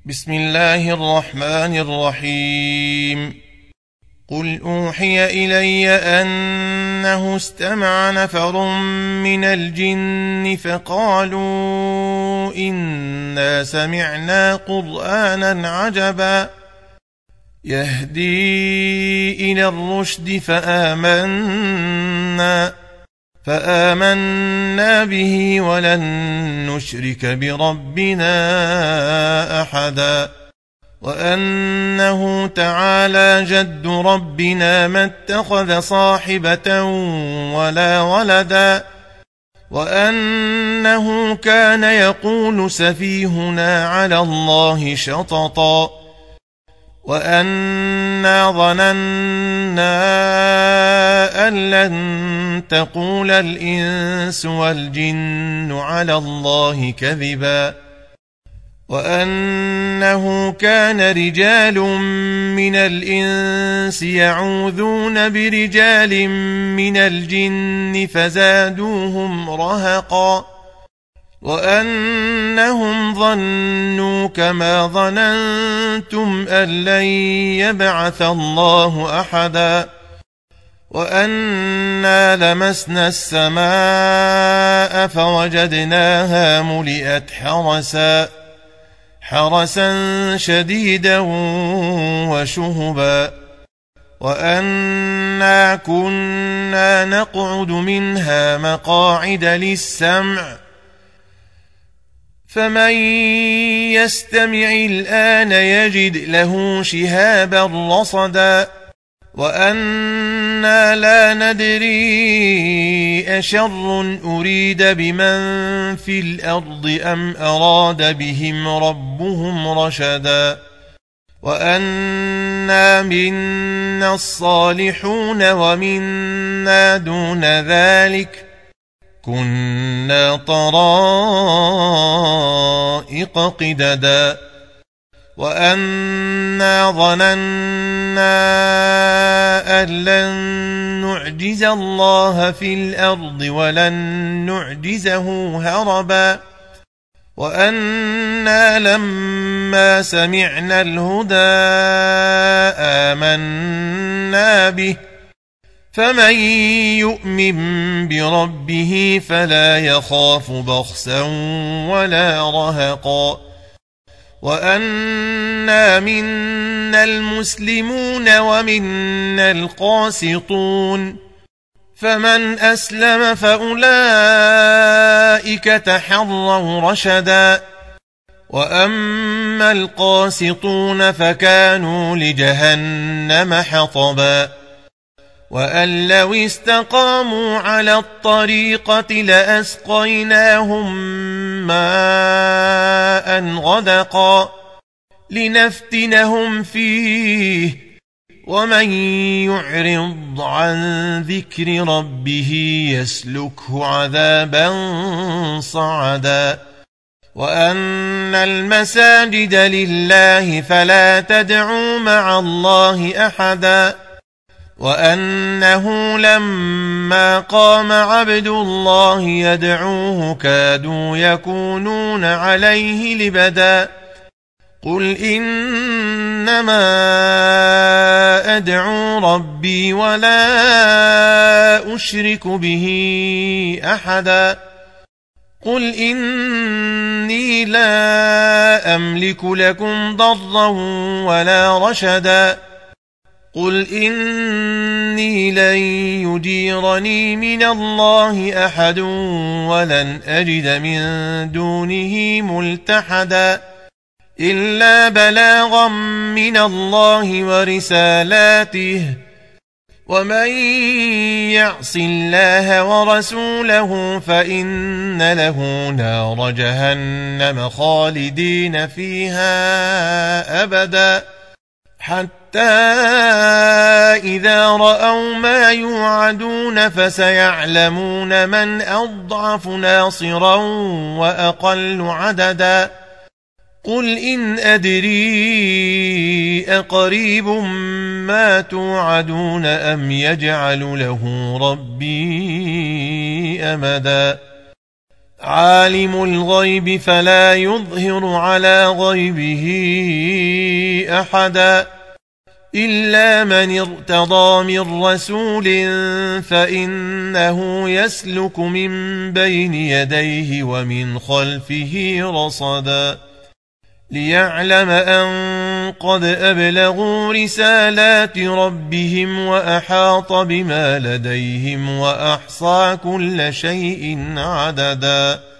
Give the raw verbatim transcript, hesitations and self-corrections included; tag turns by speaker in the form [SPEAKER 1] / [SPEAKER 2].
[SPEAKER 1] بسم الله الرحمن الرحيم. قل أوحي إلي أنه استمع نفر من الجن فقالوا إنا سمعنا قرآنا عجبا يهدي إلى الرشد فآمنا فآمنا به ولن نشرك بربنا أحدا وأنه تعالى جد ربنا ما اتخذ صاحبة ولا ولدا وأنه كان يقول سفيهنا على الله شططا وأنا ظننا أن لن تقول الإنس والجن على الله كذبا وأنه كان رجال من الإنس يعوذون برجال من الجن فزادوهم رهقا وأنهم ظنوا كما ظننتم أن لن يبعث الله أحدا وأنا لمسنا السماء فوجدناها ملئت حرسا حرسا شديدا وشهبا وأنا كنا نقعد منها مقاعد للسمع فمن يستمع الآن يجد له شهابا رصدا وأنا لا ندري أشر أريد بمن في الأرض أم أراد بهم ربهم رشدا وأنا منا الصالحون ومنا دون ذلك كنا طرائق قددا وأنا ظننا أن لن نعجز الله في الأرض ولن نعجزه هربا وأنا لما سمعنا الهدى آمنا به فمن يؤمن بربه فلا يخاف بخسا ولا رهقا وأنا منا المسلمون ومنا القاسطون فمن أسلم فأولئك تحروا رشدا وأما القاسطون فكانوا لجهنم حطبا وأن لو استقاموا على الطريقة لأسقيناهم ماء غدقا لنفتنهم فيه ومن يعرض عن ذكر ربه يسلكه عذابا صعدا وأن المساجد لله فلا تدعوا مع الله أحدا وأنه لما قام عبد الله يدعوه كادوا يكونون عليه لبدا قل إنما أدعو ربي ولا أشرك به أحدا قل إني لا أملك لكم ضرا ولا رشدا قل إني لن يجيرني من الله أحد ولن أجد من دونه ملتحدا إلا بلاغا من الله ورسالاته ومن يعص الله ورسوله فإن له نار جهنم خالدين فيها أبدا حتى إذا رأوا ما يوعدون فسيعلمون من أضعف ناصرا وأقل عددا قل إن أدري أقريب ما توعدون أم يجعل له ربي أمدا عالم الغيب فلا يظهر على غيبه أحدا إلا من ارتضى من رسول فإنه يسلك من بين يديه ومن خلفه رصدا ليعلم أن قد أبلغوا رسالات ربهم وأحاط بما لديهم وأحصى كل شيء عددا